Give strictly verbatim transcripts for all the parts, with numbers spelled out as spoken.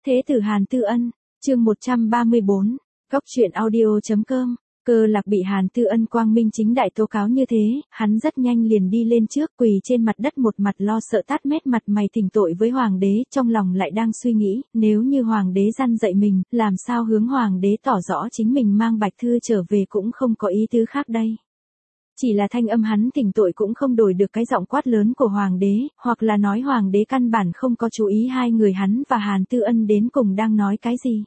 Thế tử Hàn Tư Ân, chương một trăm ba mươi bốn, Góc truyện audio.com. Cơ Lạc bị Hàn Tư Ân quang minh chính đại tố cáo như thế, hắn rất nhanh liền đi lên trước, quỳ trên mặt đất một mặt lo sợ tát mét mặt mày thỉnh tội với hoàng đế, trong lòng lại đang suy nghĩ, nếu như hoàng đế răn dạy mình, làm sao hướng hoàng đế tỏ rõ chính mình mang bạch thư trở về cũng không có ý tứ khác đây. Chỉ là thanh âm hắn thỉnh tội cũng không đổi được cái giọng quát lớn của hoàng đế, hoặc là nói hoàng đế căn bản không có chú ý hai người hắn và Hàn Tư Ân đến cùng đang nói cái gì.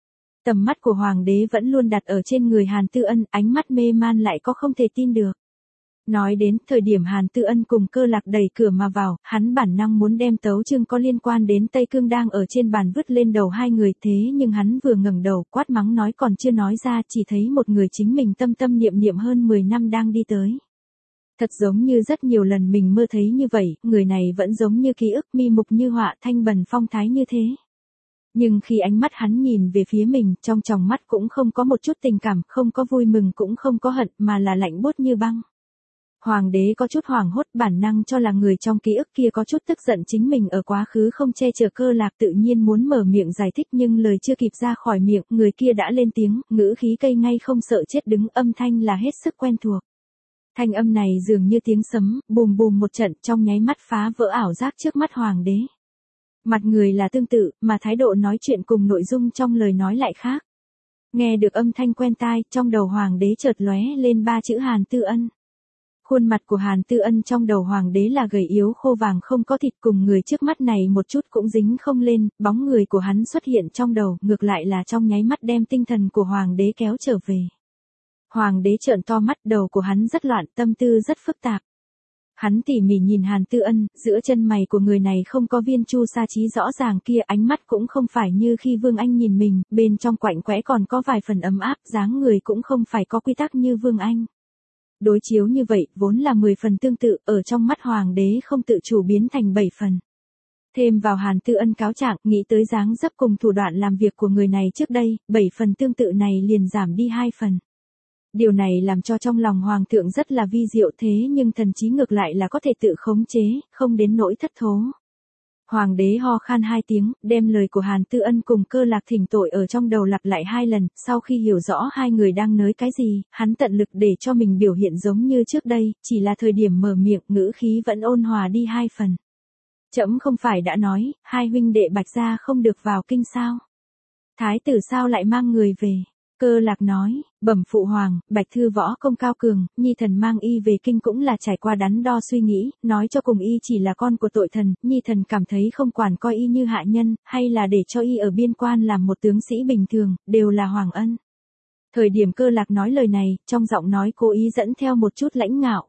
Tầm mắt của hoàng đế vẫn luôn đặt ở trên người Hàn Tư Ân, ánh mắt mê man lại có không thể tin được. Nói đến thời điểm Hàn Tư Ân cùng Cơ Lạc đẩy cửa mà vào, hắn bản năng muốn đem tấu chương có liên quan đến Tây Cương đang ở trên bàn vứt lên đầu hai người, thế nhưng hắn vừa ngẩng đầu quát mắng nói còn chưa nói ra, chỉ thấy một người chính mình tâm tâm niệm niệm hơn mười năm đang đi tới. Thật giống như rất nhiều lần mình mơ thấy như vậy, người này vẫn giống như ký ức, mi mục như họa, thanh bần phong thái như thế. Nhưng khi ánh mắt hắn nhìn về phía mình, trong tròng mắt cũng không có một chút tình cảm, không có vui mừng cũng không có hận, mà là lạnh buốt như băng. Hoàng đế có chút hoảng hốt, bản năng cho là người trong ký ức kia có chút tức giận chính mình ở quá khứ không che chở Cơ Lạc, tự nhiên muốn mở miệng giải thích nhưng lời chưa kịp ra khỏi miệng, người kia đã lên tiếng, ngữ khí cây ngay không sợ chết đứng, âm thanh là hết sức quen thuộc. Thanh âm này dường như tiếng sấm, bùm bùm một trận, trong nháy mắt phá vỡ ảo giác trước mắt hoàng đế. Mặt người là tương tự, mà thái độ nói chuyện cùng nội dung trong lời nói lại khác. Nghe được âm thanh quen tai, trong đầu hoàng đế chợt lóe lên ba chữ Hàn Tư Ân. Khuôn mặt của Hàn Tư Ân trong đầu hoàng đế là gầy yếu khô vàng không có thịt, cùng người trước mắt này một chút cũng dính không lên, bóng người của hắn xuất hiện trong đầu, ngược lại là trong nháy mắt đem tinh thần của hoàng đế kéo trở về. Hoàng đế trợn to mắt, đầu của hắn rất loạn, tâm tư rất phức tạp. Hắn tỉ mỉ nhìn Hàn Tư Ân, giữa chân mày của người này không có viên chu sa trí rõ ràng kia, ánh mắt cũng không phải như khi Vương Anh nhìn mình, bên trong quạnh quẽ còn có vài phần ấm áp, dáng người cũng không phải có quy tắc như Vương Anh. Đối chiếu như vậy, vốn là mười phần tương tự, ở trong mắt hoàng đế không tự chủ biến thành bảy phần. Thêm vào Hàn Tư Ân cáo trạng, nghĩ tới dáng dấp cùng thủ đoạn làm việc của người này trước đây, bảy phần tương tự này liền giảm đi hai phần. Điều này làm cho trong lòng hoàng thượng rất là vi diệu, thế nhưng thần trí ngược lại là có thể tự khống chế, không đến nỗi thất thố. Hoàng đế ho khan hai tiếng, đem lời của Hàn Tư Ân cùng Cơ Lạc thỉnh tội ở trong đầu lặp lại hai lần, sau khi hiểu rõ hai người đang nói cái gì, hắn tận lực để cho mình biểu hiện giống như trước đây, chỉ là thời điểm mở miệng ngữ khí vẫn ôn hòa đi hai phần. Trẫm không phải đã nói, hai huynh đệ Bạch gia không được vào kinh sao? Thái tử sao lại mang người về? Cơ Lạc nói, bẩm phụ hoàng, Bạch thư võ công cao cường, nhi thần mang y về kinh cũng là trải qua đắn đo suy nghĩ, nói cho cùng y chỉ là con của tội thần, nhi thần cảm thấy không quản coi y như hạ nhân, hay là để cho y ở biên quan làm một tướng sĩ bình thường, đều là hoàng ân. Thời điểm Cơ Lạc nói lời này, trong giọng nói cố ý dẫn theo một chút lãnh ngạo.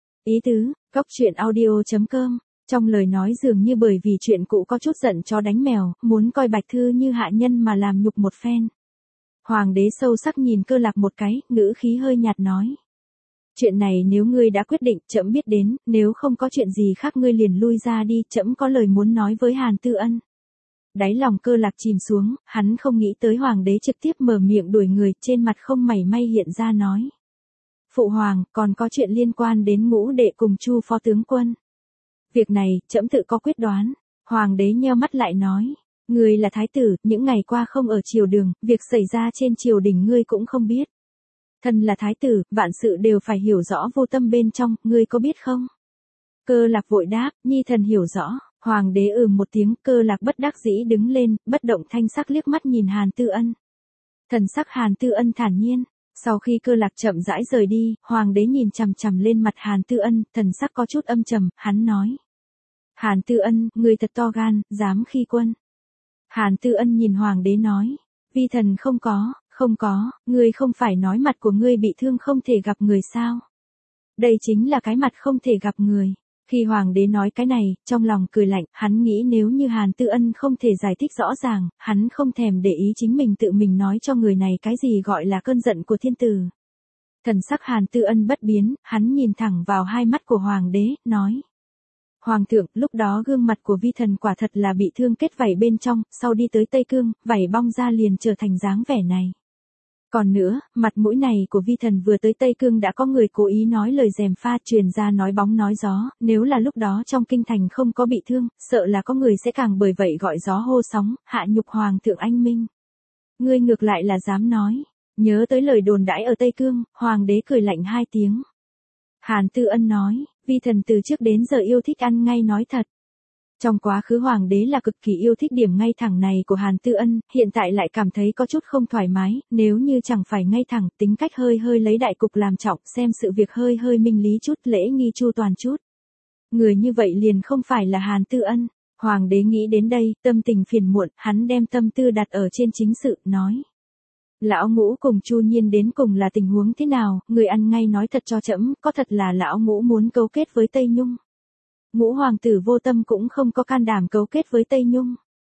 Ý tứ, Góc truyện audio.com. Trong lời nói dường như bởi vì chuyện cũ có chút giận chó đánh mèo, muốn coi Bạch thư như hạ nhân mà làm nhục một phen. Hoàng đế sâu sắc nhìn Cơ Lạc một cái, ngữ khí hơi nhạt nói. Chuyện này nếu ngươi đã quyết định, trẫm biết đến, nếu không có chuyện gì khác ngươi liền lui ra đi, trẫm có lời muốn nói với Hàn Tư Ân. Đáy lòng Cơ Lạc chìm xuống, hắn không nghĩ tới hoàng đế trực tiếp mở miệng đuổi người, trên mặt không mảy may hiện ra nói. Phụ hoàng, còn có chuyện liên quan đến Ngũ đệ cùng Chu phó tướng quân. Việc này, trẫm tự có quyết đoán. Hoàng đế nheo mắt lại nói. Ngươi là thái tử, những ngày qua không ở triều đường, việc xảy ra trên triều đình ngươi cũng không biết. Thân là thái tử, vạn sự đều phải hiểu rõ vô tâm bên trong, ngươi có biết không? Cơ Lạc vội đáp, nhi thần hiểu rõ. Hoàng đế ừ một tiếng, Cơ Lạc bất đắc dĩ đứng lên, bất động thanh sắc liếc mắt nhìn Hàn Tư Ân. Thần sắc Hàn Tư Ân thản nhiên. Sau khi Cơ Lạc chậm rãi rời đi, hoàng đế nhìn chằm chằm lên mặt Hàn Tư Ân, thần sắc có chút âm trầm, hắn nói. Hàn Tư Ân, ngươi thật to gan, dám khi quân. Hàn Tư Ân nhìn hoàng đế nói, vi thần không có, không có, ngươi không phải nói mặt của ngươi bị thương không thể gặp người sao? Đây chính là cái mặt không thể gặp người. Khi hoàng đế nói cái này, trong lòng cười lạnh, hắn nghĩ nếu như Hàn Tư Ân không thể giải thích rõ ràng, hắn không thèm để ý chính mình tự mình nói cho người này cái gì gọi là cơn giận của thiên tử. Thần sắc Hàn Tư Ân bất biến, hắn nhìn thẳng vào hai mắt của hoàng đế, nói. Hoàng thượng, lúc đó gương mặt của vi thần quả thật là bị thương kết vảy bên trong, sau đi tới Tây Cương, vảy bong ra liền trở thành dáng vẻ này. Còn nữa, mặt mũi này của vi thần vừa tới Tây Cương đã có người cố ý nói lời gièm pha truyền ra nói bóng nói gió, nếu là lúc đó trong kinh thành không có bị thương, sợ là có người sẽ càng bởi vậy gọi gió hô sóng, hạ nhục hoàng thượng anh minh. Ngươi ngược lại là dám nói, nhớ tới lời đồn đãi ở Tây Cương, hoàng đế cười lạnh hai tiếng. Hàn Tư Ân nói, vi thần từ trước đến giờ yêu thích ăn ngay nói thật. Trong quá khứ hoàng đế là cực kỳ yêu thích điểm ngay thẳng này của Hàn Tư Ân, hiện tại lại cảm thấy có chút không thoải mái, nếu như chẳng phải ngay thẳng, tính cách hơi hơi lấy đại cục làm trọng, xem sự việc hơi hơi minh lý chút, lễ nghi chu toàn chút. Người như vậy liền không phải là Hàn Tư Ân. Hoàng đế nghĩ đến đây, tâm tình phiền muộn, hắn đem tâm tư đặt ở trên chính sự, nói. Lão Ngũ cùng Chu Nhiên đến cùng là tình huống thế nào, người ăn ngay nói thật cho trẫm, có thật là lão Ngũ muốn cấu kết với Tây Nhung. Ngũ hoàng tử vô tâm cũng không có can đảm cấu kết với Tây Nhung.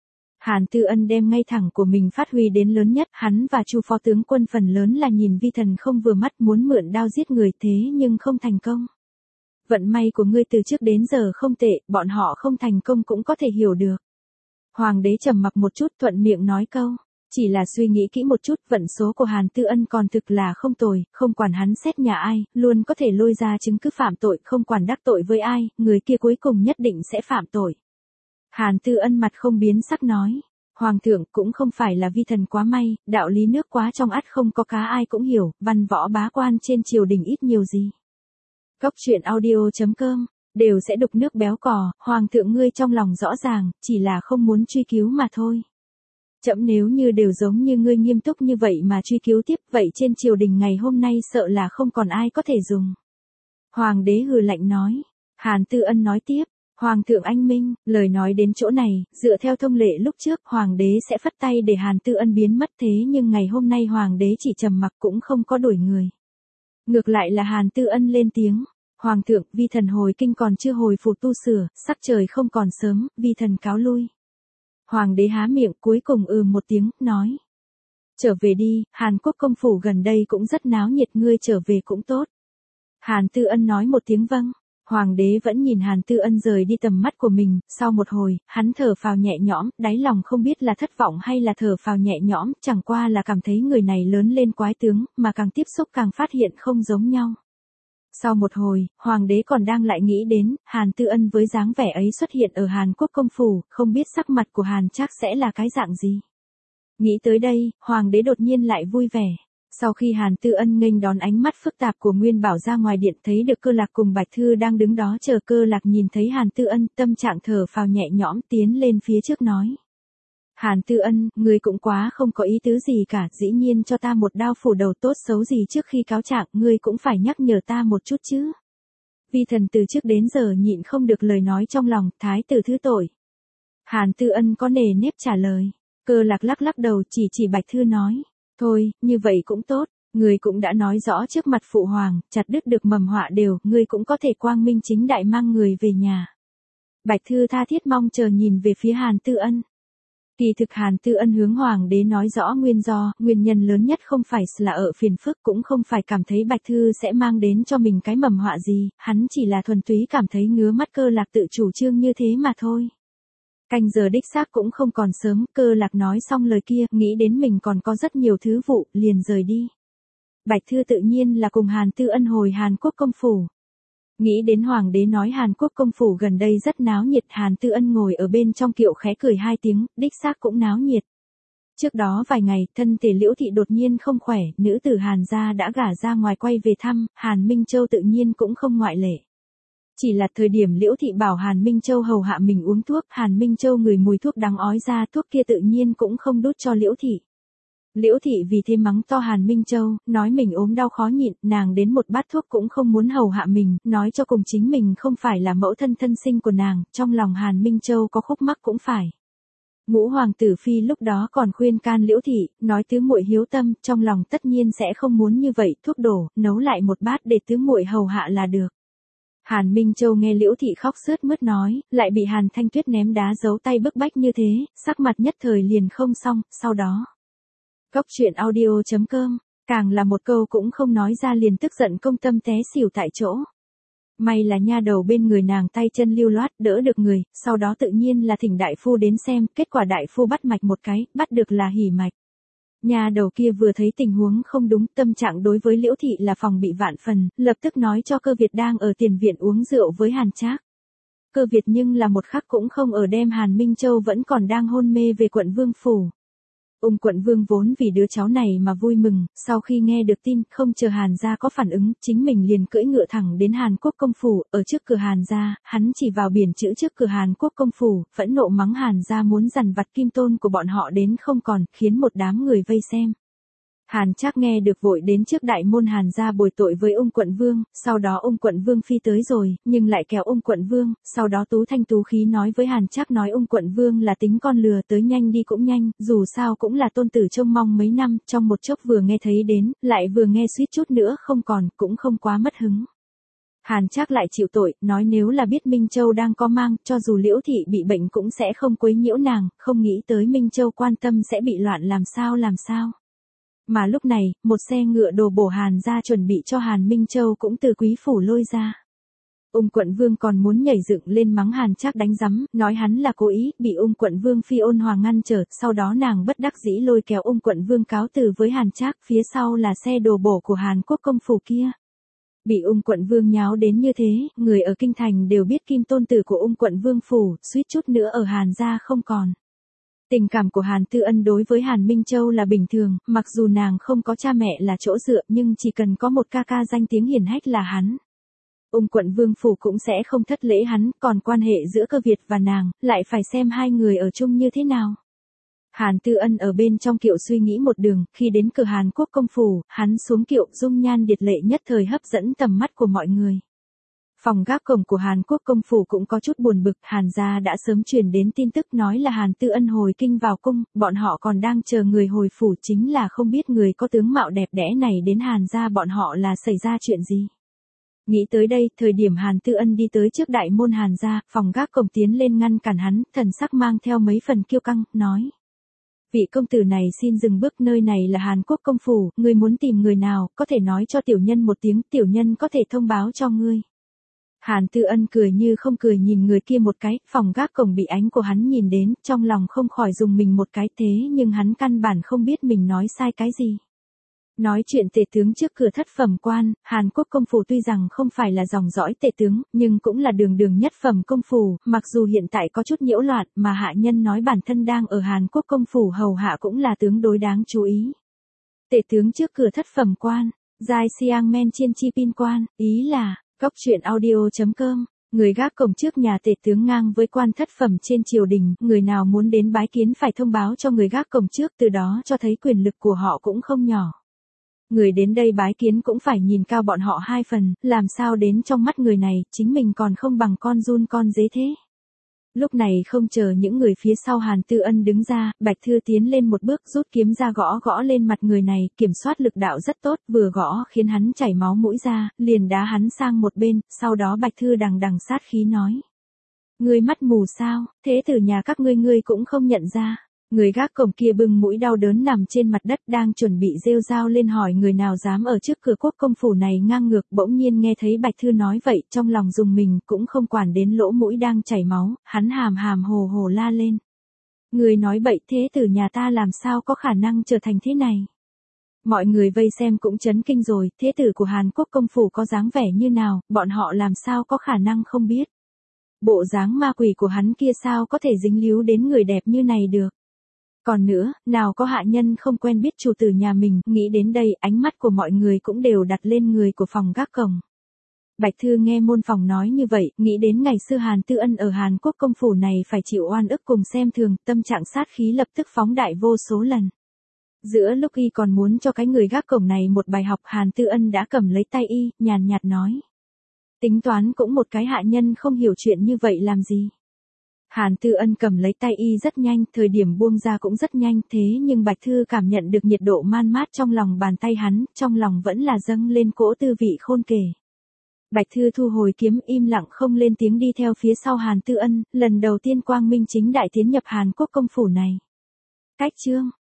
Hàn Tư Ân đem ngay thẳng của mình phát huy đến lớn nhất, hắn và Chu phó tướng quân phần lớn là nhìn vi thần không vừa mắt muốn mượn đao giết người thế nhưng không thành công. Vận may của ngươi từ trước đến giờ không tệ, bọn họ không thành công cũng có thể hiểu được. Hoàng đế trầm mặc một chút thuận miệng nói câu. Chỉ là suy nghĩ kỹ một chút, vận số của Hàn Tư Ân còn thực là không tồi, không quản hắn xét nhà ai, luôn có thể lôi ra chứng cứ phạm tội, không quản đắc tội với ai, người kia cuối cùng nhất định sẽ phạm tội. Hàn Tư Ân mặt không biến sắc nói, Hoàng thượng cũng không phải là vi thần quá may, đạo lý nước quá trong ắt không có cá ai cũng hiểu, văn võ bá quan trên triều đình ít nhiều gì. Cốc truyện audio chấm com, đều sẽ đục nước béo cò, Hoàng thượng ngươi trong lòng rõ ràng, chỉ là không muốn truy cứu mà thôi. Chậm nếu như đều giống như ngươi nghiêm túc như vậy mà truy cứu tiếp, vậy trên triều đình ngày hôm nay sợ là không còn ai có thể dùng. Hoàng đế hừ lạnh nói. Hàn Tư Ân nói tiếp, Hoàng thượng anh minh, lời nói đến chỗ này, dựa theo thông lệ lúc trước, Hoàng đế sẽ phất tay để Hàn Tư Ân biến mất thế nhưng ngày hôm nay Hoàng đế chỉ trầm mặc cũng không có đuổi người. Ngược lại là Hàn Tư Ân lên tiếng. Hoàng thượng, vi thần hồi kinh còn chưa hồi phủ tu sửa, sắc trời không còn sớm, vi thần cáo lui. Hoàng đế há miệng cuối cùng ừ một tiếng, nói. Trở về đi, Hàn Quốc công phủ gần đây cũng rất náo nhiệt, ngươi trở về cũng tốt. Hàn Tư Ân nói một tiếng vâng. Hoàng đế vẫn nhìn Hàn Tư Ân rời đi tầm mắt của mình, sau một hồi, hắn thở phào nhẹ nhõm, đáy lòng không biết là thất vọng hay là thở phào nhẹ nhõm, chẳng qua là cảm thấy người này lớn lên quái tướng, mà càng tiếp xúc càng phát hiện không giống nhau. Sau một hồi, Hoàng đế còn đang lại nghĩ đến, Hàn Tư Ân với dáng vẻ ấy xuất hiện ở Hàn Quốc công phủ, không biết sắc mặt của Hàn Trác sẽ là cái dạng gì. Nghĩ tới đây, Hoàng đế đột nhiên lại vui vẻ. Sau khi Hàn Tư Ân nghênh đón ánh mắt phức tạp của Nguyên Bảo ra ngoài điện thấy được Cơ Lạc cùng Bạch Thư đang đứng đó chờ. Cơ Lạc nhìn thấy Hàn Tư Ân, tâm trạng thở phào nhẹ nhõm tiến lên phía trước nói. Hàn Tư Ân, ngươi cũng quá không có ý tứ gì cả, dĩ nhiên cho ta một đao phủ đầu tốt xấu gì trước khi cáo trạng, ngươi cũng phải nhắc nhở ta một chút chứ. Vi thần từ trước đến giờ nhịn không được lời nói trong lòng, thái tử thứ tội. Hàn Tư Ân có nề nếp trả lời. Cơ Lạc lắc lắc đầu chỉ chỉ Bạch Thư nói. Thôi, như vậy cũng tốt, ngươi cũng đã nói rõ trước mặt phụ hoàng, chặt đứt được mầm họa đều, ngươi cũng có thể quang minh chính đại mang người về nhà. Bạch Thư tha thiết mong chờ nhìn về phía Hàn Tư Ân. Kỳ thực Hàn Tư Ân hướng Hoàng đế nói rõ nguyên do, nguyên nhân lớn nhất không phải là ở phiền phức, cũng không phải cảm thấy Bạch Thư sẽ mang đến cho mình cái mầm họa gì, hắn chỉ là thuần túy cảm thấy ngứa mắt Cơ Lạc tự chủ trương như thế mà thôi. Canh giờ đích xác cũng không còn sớm, Cơ Lạc nói xong lời kia, nghĩ đến mình còn có rất nhiều thứ vụ, liền rời đi. Bạch Thư tự nhiên là cùng Hàn Tư Ân hồi Hàn Quốc công phủ. Nghĩ đến Hoàng đế nói Hàn Quốc công phủ gần đây rất náo nhiệt, Hàn Tư Ân ngồi ở bên trong kiệu khẽ cười hai tiếng, đích xác cũng náo nhiệt. Trước đó vài ngày, thân thể Liễu Thị đột nhiên không khỏe, nữ tử Hàn gia đã gả ra ngoài quay về thăm, Hàn Minh Châu tự nhiên cũng không ngoại lệ. Chỉ là thời điểm Liễu Thị bảo Hàn Minh Châu hầu hạ mình uống thuốc, Hàn Minh Châu ngửi mùi thuốc đắng ói ra, thuốc kia tự nhiên cũng không đút cho Liễu Thị. Liễu Thị vì thế mắng to Hàn Minh Châu, nói mình ốm đau khó nhịn, nàng đến một bát thuốc cũng không muốn hầu hạ mình, nói cho cùng chính mình không phải là mẫu thân thân sinh của nàng, trong lòng Hàn Minh Châu có khúc mắc cũng phải. Ngũ hoàng tử phi lúc đó còn khuyên can Liễu Thị, nói tứ muội hiếu tâm, trong lòng tất nhiên sẽ không muốn như vậy, thuốc đổ, nấu lại một bát để tứ muội hầu hạ là được. Hàn Minh Châu nghe Liễu Thị khóc sướt mướt nói, lại bị Hàn Thanh Tuyết ném đá giấu tay bức bách như thế, sắc mặt nhất thời liền không xong, sau đó. Cốc truyện audio chấm com, càng là một câu cũng không nói ra liền tức giận công tâm té xỉu tại chỗ. May là nha đầu bên người nàng tay chân lưu loát đỡ được người, sau đó tự nhiên là thỉnh đại phu đến xem, kết quả đại phu bắt mạch một cái, bắt được là hỉ mạch. Nhà đầu kia vừa thấy tình huống không đúng, tâm trạng đối với Liễu Thị là phòng bị vạn phần, lập tức nói cho Cơ Việt đang ở tiền viện uống rượu với Hàn Trác. Cơ Việt nhưng là một khắc cũng không ở đem Hàn Minh Châu vẫn còn đang hôn mê về quận Vương Phủ. Ung quận Vương vốn vì đứa cháu này mà vui mừng, sau khi nghe được tin, không chờ Hàn gia có phản ứng, chính mình liền cưỡi ngựa thẳng đến Hàn Quốc công phủ, ở trước cửa Hàn gia, hắn chỉ vào biển chữ trước cửa Hàn Quốc công phủ, phẫn nộ mắng Hàn gia muốn dằn vặt kim tôn của bọn họ đến không còn, khiến một đám người vây xem. Hàn Trác nghe được vội đến trước đại môn Hàn gia bồi tội với Ung quận Vương, sau đó Ung quận Vương phi tới rồi, nhưng lại kéo Ung quận Vương, sau đó tú thanh tú khí nói với Hàn Trác nói Ung quận Vương là tính con lừa, tới nhanh đi cũng nhanh, dù sao cũng là tôn tử trông mong mấy năm, trong một chốc vừa nghe thấy đến, lại vừa nghe suýt chút nữa không còn, cũng không quá mất hứng. Hàn Trác lại chịu tội, nói nếu là biết Minh Châu đang có mang, cho dù Liễu Thị bị bệnh cũng sẽ không quấy nhiễu nàng, không nghĩ tới Minh Châu quan tâm sẽ bị loạn làm sao làm sao. Mà lúc này, một xe ngựa đồ bổ Hàn ra chuẩn bị cho Hàn Minh Châu cũng từ quý phủ lôi ra. Ung quận Vương còn muốn nhảy dựng lên mắng Hàn Trác đánh rắm, nói hắn là cố ý, bị Ung quận Vương phi Ôn Hòa ngăn trở, sau đó nàng bất đắc dĩ lôi kéo Ung quận Vương cáo từ với Hàn Trác, phía sau là xe đồ bổ của Hàn Quốc công phủ kia. Bị Ung quận Vương nháo đến như thế, người ở kinh thành đều biết kim tôn tử của Ung quận Vương phủ, suýt chút nữa ở Hàn gia không còn. Tình cảm của Hàn Tư Ân đối với Hàn Minh Châu là bình thường, mặc dù nàng không có cha mẹ là chỗ dựa nhưng chỉ cần có một ca ca danh tiếng hiển hách là hắn. Ung quận Vương phủ cũng sẽ không thất lễ hắn, còn quan hệ giữa Cơ Việt và nàng, lại phải xem hai người ở chung như thế nào. Hàn Tư Ân ở bên trong kiệu suy nghĩ một đường, khi đến cửa Hàn Quốc công phủ, hắn xuống kiệu dung nhan điệt lệ nhất thời hấp dẫn tầm mắt của mọi người. Phòng gác cổng của Hàn Quốc công phủ cũng có chút buồn bực, Hàn gia đã sớm truyền đến tin tức nói là Hàn Tư Ân hồi kinh vào cung, bọn họ còn đang chờ người hồi phủ, chính là không biết người có tướng mạo đẹp đẽ này đến Hàn gia bọn họ là xảy ra chuyện gì. Nghĩ tới đây, thời điểm Hàn Tư Ân đi tới trước đại môn Hàn gia, phòng gác cổng tiến lên ngăn cản hắn, thần sắc mang theo mấy phần kiêu căng, nói. Vị công tử này xin dừng bước, nơi này là Hàn Quốc công phủ, ngươi muốn tìm người nào, có thể nói cho tiểu nhân một tiếng, tiểu nhân có thể thông báo cho ngươi. Hàn Tư Ân cười như không cười nhìn người kia một cái, phòng gác cổng bị ánh của hắn nhìn đến, trong lòng không khỏi dùng mình một cái, thế nhưng hắn căn bản không biết mình nói sai cái gì. Nói chuyện tể tướng trước cửa thất phẩm quan, Hàn Quốc công phủ tuy rằng không phải là dòng dõi tể tướng, nhưng cũng là đường đường nhất phẩm công phủ, mặc dù hiện tại có chút nhiễu loạn, mà hạ nhân nói bản thân đang ở Hàn Quốc công phủ hầu hạ cũng là tướng đối đáng chú ý. Tể tướng trước cửa thất phẩm quan, Giai Siang Men Chiên Chi Pin quan, ý là, Góc truyện audio chấm com, người gác cổng trước nhà tể tướng ngang với quan thất phẩm trên triều đình, người nào muốn đến bái kiến phải thông báo cho người gác cổng trước, từ đó cho thấy quyền lực của họ cũng không nhỏ. Người đến đây bái kiến cũng phải nhìn cao bọn họ hai phần, làm sao đến trong mắt người này, chính mình còn không bằng con giun con dế thế. Lúc này không chờ những người phía sau Hàn Tư Ân đứng ra, Bạch Thư tiến lên một bước rút kiếm ra gõ gõ lên mặt người này, kiểm soát lực đạo rất tốt, vừa gõ khiến hắn chảy máu mũi ra, liền đá hắn sang một bên, sau đó Bạch Thư đằng đằng sát khí nói. Ngươi mắt mù sao, thế tử nhà các ngươi ngươi cũng không nhận ra. Người gác cổng kia bưng mũi đau đớn nằm trên mặt đất đang chuẩn bị rêu rao lên hỏi người nào dám ở trước cửa quốc công phủ này ngang ngược, bỗng nhiên nghe thấy Bạch Thư nói vậy, trong lòng dùng mình, cũng không quản đến lỗ mũi đang chảy máu, hắn hàm hàm hồ hồ la lên. Người nói bậy, thế tử nhà ta làm sao có khả năng trở thành thế này. Mọi người vây xem cũng chấn kinh rồi, thế tử của Hàn Quốc công phủ có dáng vẻ như nào, bọn họ làm sao có khả năng không biết. Bộ dáng ma quỷ của hắn kia sao có thể dính líu đến người đẹp như này được. Còn nữa, nào có hạ nhân không quen biết chủ tử nhà mình, nghĩ đến đây, ánh mắt của mọi người cũng đều đặt lên người của phòng gác cổng. Bạch Thư nghe môn phòng nói như vậy, nghĩ đến ngày xưa Hàn Tư Ân ở Hàn Quốc công phủ này phải chịu oan ức cùng xem thường, tâm trạng sát khí lập tức phóng đại vô số lần. Giữa lúc y còn muốn cho cái người gác cổng này một bài học, Hàn Tư Ân đã cầm lấy tay y, nhàn nhạt nói. Tính toán cũng một cái hạ nhân không hiểu chuyện như vậy làm gì. Hàn Tư Ân cầm lấy tay y rất nhanh, thời điểm buông ra cũng rất nhanh, thế nhưng Bạch Thư cảm nhận được nhiệt độ man mát trong lòng bàn tay hắn, trong lòng vẫn là dâng lên cỗ tư vị khôn kể. Bạch Thư thu hồi kiếm, im lặng không lên tiếng đi theo phía sau Hàn Tư Ân, lần đầu tiên quang minh chính đại tiến nhập Hàn Quốc công phủ này. Cách chương